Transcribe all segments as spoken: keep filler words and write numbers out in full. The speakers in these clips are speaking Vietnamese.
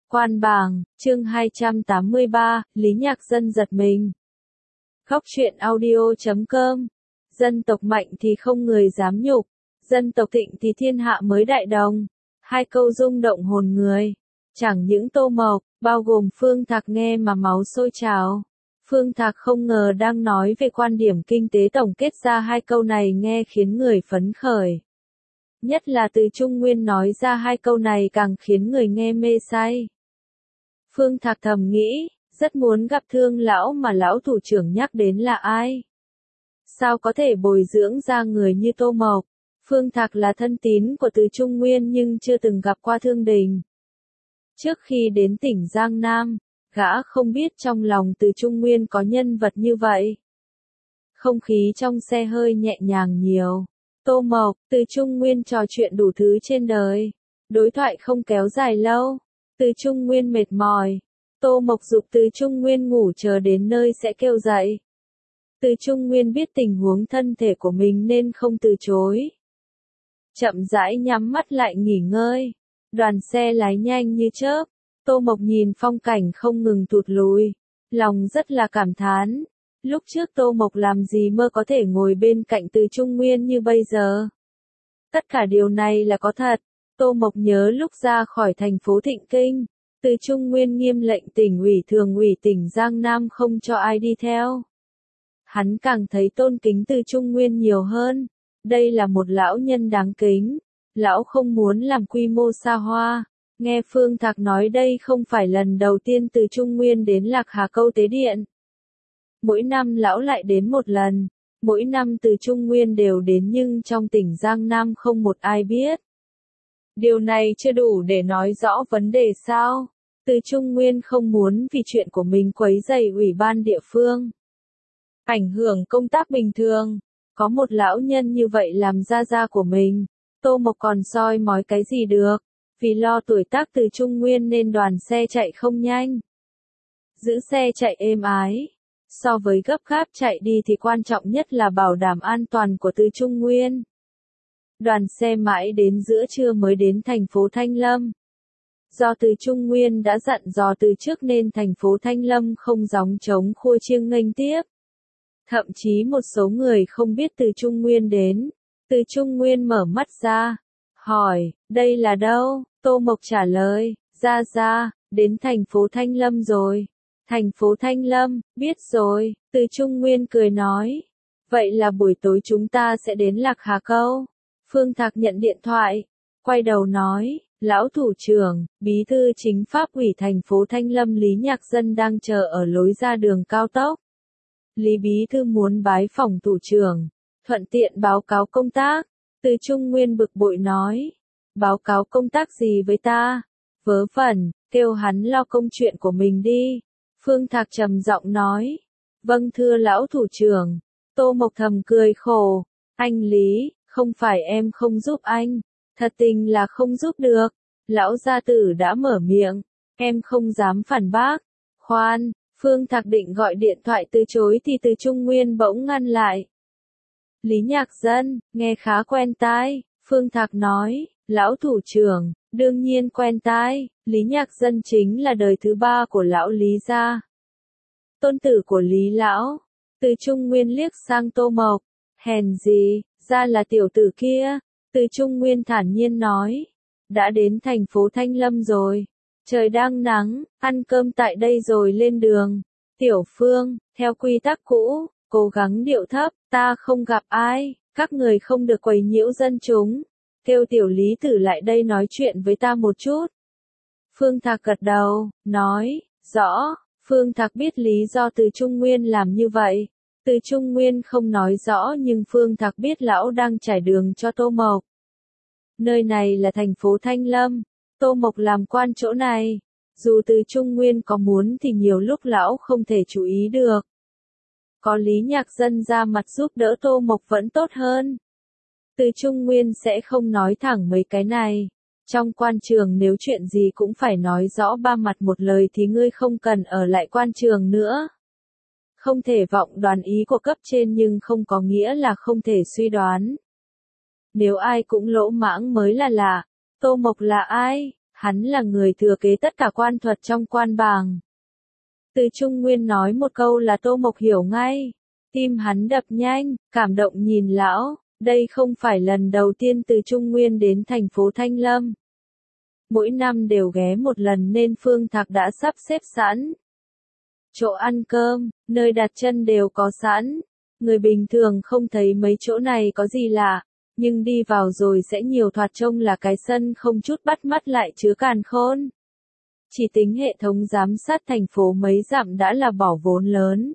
Quan Bàng, chương hai trăm tám mươi ba, Lý Nhạc Dân giật mình. Góc truyện audio chấm com. Dân tộc mạnh thì không người dám nhục, dân tộc thịnh thì thiên hạ mới đại đồng. Hai câu rung động hồn người. Chẳng những Tô Mộc, bao gồm Phương Thạc nghe mà máu sôi trào. Phương Thạc không ngờ đang nói về quan điểm kinh tế tổng kết ra hai câu này nghe khiến người phấn khởi. Nhất là từ Trung Nguyên nói ra hai câu này càng khiến người nghe mê say. Phương Thạc thầm nghĩ, rất muốn gặp Thương lão mà lão thủ trưởng nhắc đến là ai? Sao có thể bồi dưỡng ra người như Tô Mộc? Phương Thạc là thân tín của Từ Trung Nguyên nhưng chưa từng gặp qua Thương Đình. Trước khi đến tỉnh Giang Nam, gã không biết trong lòng Từ Trung Nguyên có nhân vật như vậy. Không khí trong xe hơi nhẹ nhàng nhiều. Tô Mộc, Từ Trung Nguyên trò chuyện đủ thứ trên đời. Đối thoại không kéo dài lâu. Từ Trung Nguyên mệt mỏi. Tô Mộc giục Từ Trung Nguyên ngủ chờ đến nơi sẽ kêu dậy. Từ Trung Nguyên biết tình huống thân thể của mình nên không từ chối. Chậm rãi nhắm mắt lại nghỉ ngơi. Đoàn xe lái nhanh như chớp. Tô Mộc nhìn phong cảnh không ngừng tụt lùi. Lòng rất là cảm thán. Lúc trước Tô Mộc làm gì mơ có thể ngồi bên cạnh Từ Trung Nguyên như bây giờ. Tất cả điều này là có thật. Tô Mộc nhớ lúc ra khỏi thành phố Thịnh Kinh, Từ Trung Nguyên nghiêm lệnh tỉnh ủy thường ủy tỉnh Giang Nam không cho ai đi theo. Hắn càng thấy tôn kính Từ Trung Nguyên nhiều hơn. Đây là một lão nhân đáng kính. Lão không muốn làm quy mô xa hoa. Nghe Phương Thạc nói đây không phải lần đầu tiên Từ Trung Nguyên đến Lạc Hà Câu Tế Điện. Mỗi năm lão lại đến một lần. Mỗi năm Từ Trung Nguyên đều đến nhưng trong tỉnh Giang Nam không một ai biết. Điều này chưa đủ để nói rõ vấn đề sao? Từ Trung Nguyên không muốn vì chuyện của mình quấy rầy ủy ban địa phương. Ảnh hưởng công tác bình thường. Có một lão nhân như vậy làm gia gia của mình. Tô Mộc còn soi mói cái gì được. Vì lo tuổi tác Từ Trung Nguyên nên đoàn xe chạy không nhanh. Giữ xe chạy êm ái. So với gấp gáp chạy đi thì quan trọng nhất là bảo đảm an toàn của Từ Trung Nguyên. Đoàn xe mãi đến giữa trưa mới đến thành phố Thanh Lâm. Do Từ Trung Nguyên đã dặn dò từ trước nên thành phố Thanh Lâm không gióng trống khua chiêng nghênh tiếp. Thậm chí một số người không biết Từ Trung Nguyên đến. Từ Trung Nguyên mở mắt ra. Hỏi, đây là đâu? Tô Mộc trả lời, ra ra, đến thành phố Thanh Lâm rồi. Thành phố Thanh Lâm, biết rồi, Từ Trung Nguyên cười nói. Vậy là buổi tối chúng ta sẽ đến Lạc Hà Câu. Phương Thạc nhận điện thoại, quay đầu nói, lão thủ trưởng, bí thư chính pháp ủy thành phố Thanh Lâm Lý Nhạc Dân đang chờ ở lối ra đường cao tốc. Lý bí thư muốn bái phỏng thủ trưởng, thuận tiện báo cáo công tác. Từ Trung Nguyên bực bội nói, báo cáo công tác gì với ta? Vớ vẩn, kêu hắn lo công chuyện của mình đi. Phương Thạc trầm giọng nói, vâng thưa lão thủ trưởng. Tô Mộc thầm cười khổ, anh Lý, không phải em không giúp anh, thật tình là không giúp được. Lão gia tử đã mở miệng, em không dám phản bác. Khoan, Phương Thạc định gọi điện thoại từ chối thì Từ Trung Nguyên bỗng ngăn lại. Lý Nhạc Dân, nghe khá quen tai. Phương Thạc nói, lão thủ trưởng, đương nhiên quen tai. Lý Nhạc Dân chính là đời thứ ba của lão Lý gia. Tôn tử của Lý lão. Từ Trung Nguyên liếc sang Tô Mộc, hèn gì, ra là tiểu tử kia. Từ Trung Nguyên thản nhiên nói, đã đến thành phố Thanh Lâm rồi. Trời đang nắng, ăn cơm tại đây rồi lên đường. Tiểu Phương, theo quy tắc cũ, cố gắng điệu thấp, ta không gặp ai, các người không được quấy nhiễu dân chúng. Kêu tiểu Lý Tử lại đây nói chuyện với ta một chút. Phương Thạc gật đầu, nói, rõ. Phương Thạc biết lý do Từ Trung Nguyên làm như vậy. Từ Trung Nguyên không nói rõ nhưng Phương Thạc biết lão đang trải đường cho Tô Mộc. Nơi này là thành phố Thanh Lâm. Tô Mộc làm quan chỗ này. Dù Từ Trung Nguyên có muốn thì nhiều lúc lão không thể chú ý được. Có Lý Nhạc Dân ra mặt giúp đỡ Tô Mộc vẫn tốt hơn. Từ Trung Nguyên sẽ không nói thẳng mấy cái này. Trong quan trường nếu chuyện gì cũng phải nói rõ ba mặt một lời thì ngươi không cần ở lại quan trường nữa. Không thể vọng đoán ý của cấp trên nhưng không có nghĩa là không thể suy đoán. Nếu ai cũng lỗ mãng mới là lạ. Tô Mộc là ai? Hắn là người thừa kế tất cả quan thuật trong quan bàng. Từ Trung Nguyên nói một câu là Tô Mộc hiểu ngay. Tim hắn đập nhanh, cảm động nhìn lão. Đây không phải lần đầu tiên Từ Trung Nguyên đến thành phố Thanh Lâm. Mỗi năm đều ghé một lần nên Phương Thạc đã sắp xếp sẵn. Chỗ ăn cơm, nơi đặt chân đều có sẵn. Người bình thường không thấy mấy chỗ này có gì lạ, nhưng đi vào rồi sẽ nhiều thoạt trông là cái sân không chút bắt mắt lại chứa càn khôn. Chỉ tính hệ thống giám sát thành phố mấy dặm đã là bỏ vốn lớn.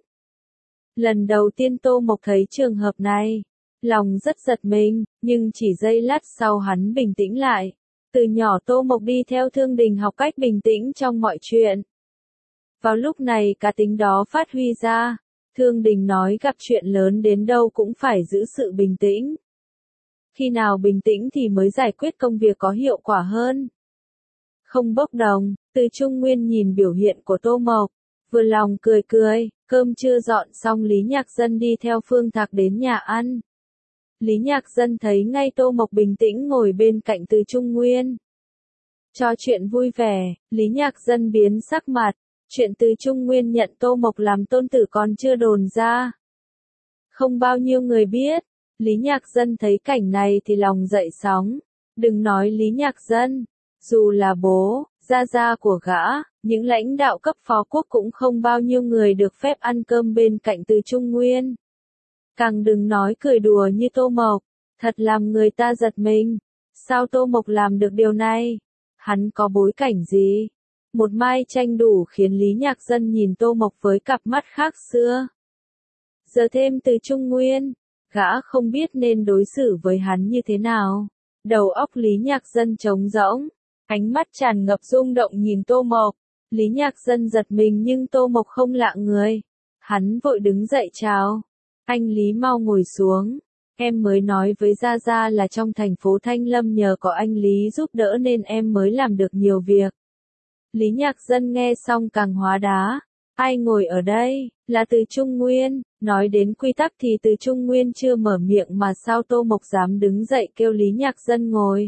Lần đầu tiên Tô Mộc thấy trường hợp này, lòng rất giật mình, nhưng chỉ giây lát sau hắn bình tĩnh lại. Từ nhỏ Tô Mộc đi theo Thương Đình học cách bình tĩnh trong mọi chuyện. Vào lúc này cá tính đó phát huy ra, Thương Đình nói gặp chuyện lớn đến đâu cũng phải giữ sự bình tĩnh. Khi nào bình tĩnh thì mới giải quyết công việc có hiệu quả hơn. Không bốc đồng, Từ Trung Nguyên nhìn biểu hiện của Tô Mộc, vừa lòng cười cười, cơm chưa dọn xong Lý Nhạc Dân đi theo Phương Thạc đến nhà ăn. Lý Nhạc Dân thấy ngay Tô Mộc bình tĩnh ngồi bên cạnh Từ Trung Nguyên. Trò chuyện vui vẻ, Lý Nhạc Dân biến sắc mặt, chuyện Từ Trung Nguyên nhận Tô Mộc làm tôn tử còn chưa đồn ra. Không bao nhiêu người biết, Lý Nhạc Dân thấy cảnh này thì lòng dậy sóng, đừng nói Lý Nhạc Dân, dù là bố, gia gia của gã, những lãnh đạo cấp phó quốc cũng không bao nhiêu người được phép ăn cơm bên cạnh Từ Trung Nguyên. Càng đừng nói cười đùa như Tô Mộc, thật làm người ta giật mình. Sao Tô Mộc làm được điều này? Hắn có bối cảnh gì? Một mai tranh đủ khiến Lý Nhạc Dân nhìn Tô Mộc với cặp mắt khác xưa. Giờ thêm Từ Trung Nguyên, gã không biết nên đối xử với hắn như thế nào. Đầu óc Lý Nhạc Dân trống rỗng, ánh mắt tràn ngập rung động nhìn Tô Mộc. Lý Nhạc Dân giật mình nhưng Tô Mộc không lạ người. Hắn vội đứng dậy chào. Anh Lý mau ngồi xuống. Em mới nói với Gia Gia là trong thành phố Thanh Lâm nhờ có anh Lý giúp đỡ nên em mới làm được nhiều việc. Lý Nhạc Dân nghe xong càng hóa đá. Ai ngồi ở đây? Là Từ Trung Nguyên. Nói đến quy tắc thì Từ Trung Nguyên chưa mở miệng mà sao Tô Mộc dám đứng dậy kêu Lý Nhạc Dân ngồi.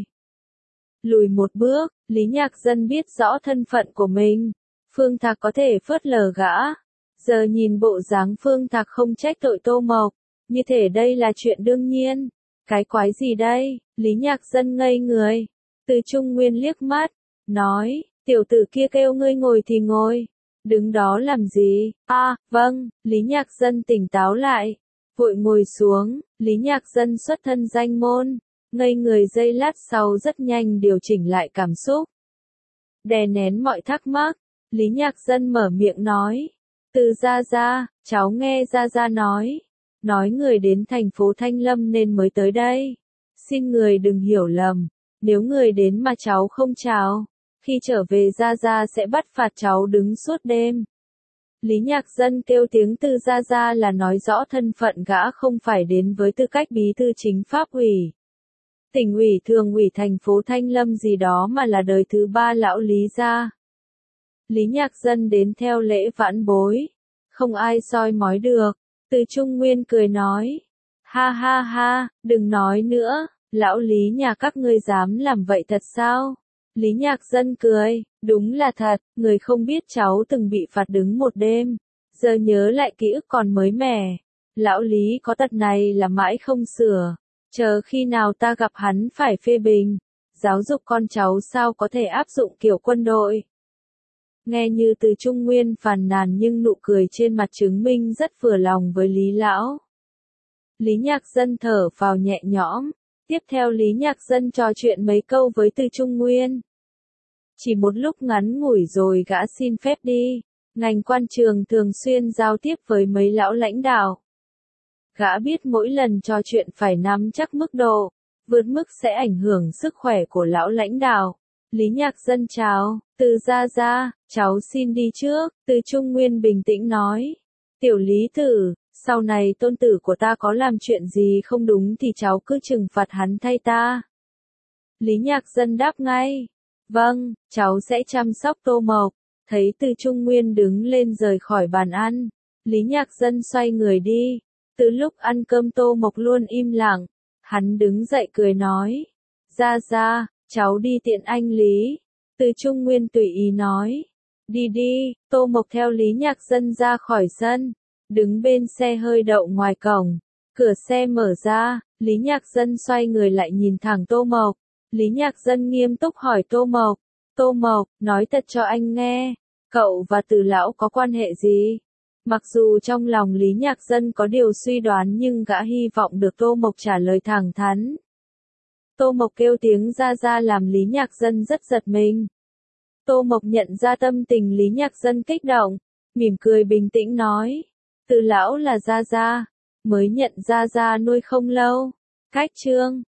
Lùi một bước, Lý Nhạc Dân biết rõ thân phận của mình. Phương Thạc có thể phớt lờ gã. Giờ nhìn bộ dáng Phương Thạc không trách tội Tô Mộc. Như thể đây là chuyện đương nhiên. Cái quái gì đây? Lý Nhạc Dân ngây người. Từ Trung Nguyên liếc mắt. Nói, tiểu tử kia kêu ngươi ngồi thì ngồi. Đứng đó làm gì? À, vâng, Lý Nhạc Dân tỉnh táo lại. Vội ngồi xuống, Lý Nhạc Dân xuất thân danh môn. Ngây người giây lát sau rất nhanh điều chỉnh lại cảm xúc. Đè nén mọi thắc mắc, Lý Nhạc Dân mở miệng nói. Từ Gia Gia, cháu nghe Gia Gia nói. Nói người đến thành phố Thanh Lâm nên mới tới đây. Xin người đừng hiểu lầm. Nếu người đến mà cháu không chào, khi trở về Gia Gia sẽ bắt phạt cháu đứng suốt đêm. Lý Nhạc Dân kêu tiếng Từ Gia Gia là nói rõ thân phận gã không phải đến với tư cách bí thư chính pháp ủy, tỉnh ủy, thường ủy thành phố Thanh Lâm gì đó mà là đời thứ ba lão Lý gia. Lý Nhạc Dân đến theo lễ vãn bối. Không ai soi mói được. Từ Trung Nguyên cười nói. Ha ha ha, đừng nói nữa, lão Lý nhà các ngươi dám làm vậy thật sao? Lý Nhạc Dân cười, đúng là thật, người không biết cháu từng bị phạt đứng một đêm. Giờ nhớ lại ký ức còn mới mẻ. Lão Lý có tật này là mãi không sửa. Chờ khi nào ta gặp hắn phải phê bình. Giáo dục con cháu sao có thể áp dụng kiểu quân đội. Nghe như Từ Trung Nguyên phàn nàn nhưng nụ cười trên mặt chứng minh rất vừa lòng với Lý Lão. Lý Nhạc Dân thở phào nhẹ nhõm. Tiếp theo Lý Nhạc Dân trò chuyện mấy câu với Từ Trung Nguyên. Chỉ một lúc ngắn ngủi rồi gã xin phép đi. Ngành quan trường thường xuyên giao tiếp với mấy lão lãnh đạo. Gã biết mỗi lần trò chuyện phải nắm chắc mức độ, vượt mức sẽ ảnh hưởng sức khỏe của lão lãnh đạo. Lý Nhạc Dân chào, Từ Gia Gia, cháu xin đi trước, Từ Trung Nguyên bình tĩnh nói. Tiểu Lý Tử, sau này tôn tử của ta có làm chuyện gì không đúng thì cháu cứ trừng phạt hắn thay ta. Lý Nhạc Dân đáp ngay. Vâng, cháu sẽ chăm sóc Tô Mộc. Thấy Từ Trung Nguyên đứng lên rời khỏi bàn ăn. Lý Nhạc Dân xoay người đi. Từ lúc ăn cơm Tô Mộc luôn im lặng. Hắn đứng dậy cười nói. Gia Gia, cháu đi tiện anh Lý. Từ Trung Nguyên tùy ý nói. Đi đi, Tô Mộc theo Lý Nhạc Dân ra khỏi sân, đứng bên xe hơi đậu ngoài cổng. Cửa xe mở ra, Lý Nhạc Dân xoay người lại nhìn thẳng Tô Mộc. Lý Nhạc Dân nghiêm túc hỏi Tô Mộc. Tô Mộc, nói thật cho anh nghe, cậu và Từ lão có quan hệ gì? Mặc dù trong lòng Lý Nhạc Dân có điều suy đoán nhưng gã hy vọng được Tô Mộc trả lời thẳng thắn. Tô Mộc kêu tiếng ra ra làm Lý Nhạc Dân rất giật mình. Tô Mộc nhận ra tâm tình Lý Nhạc Dân kích động, mỉm cười bình tĩnh nói. Từ lão là ra ra, mới nhận ra ra nuôi không lâu. Cách chương